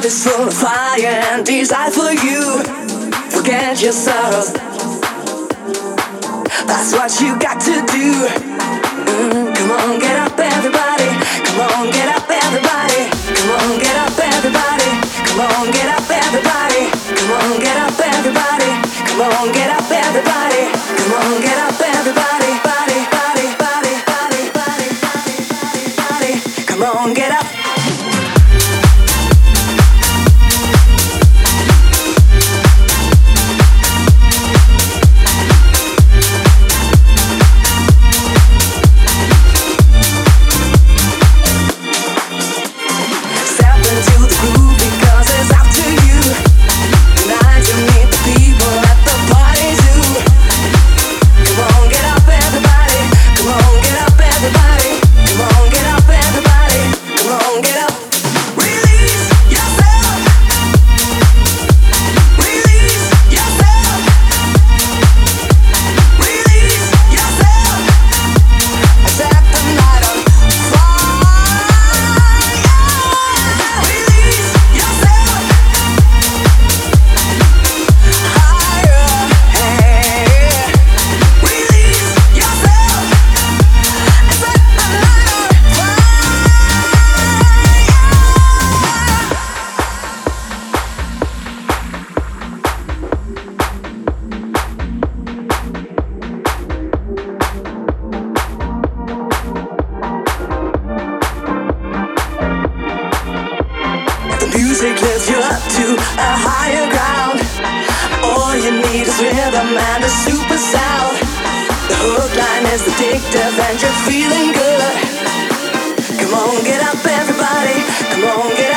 is full of fire and desire for you. Forget your sorrows. That's what you got to do. Come on, get up, everybody. Come on, get up, everybody. Come on, get up, everybody. Come on, get up, everybody. Come on, get up, everybody. Come on, get up, everybody. Come on, get up, everybody. Body, body, body, body, body, body, body. Come on, get up. Music lifts you up to a higher ground. All you need is rhythm and a super sound. The hook line is addictive and you're feeling good. Come on, get up, everybody. Come on, get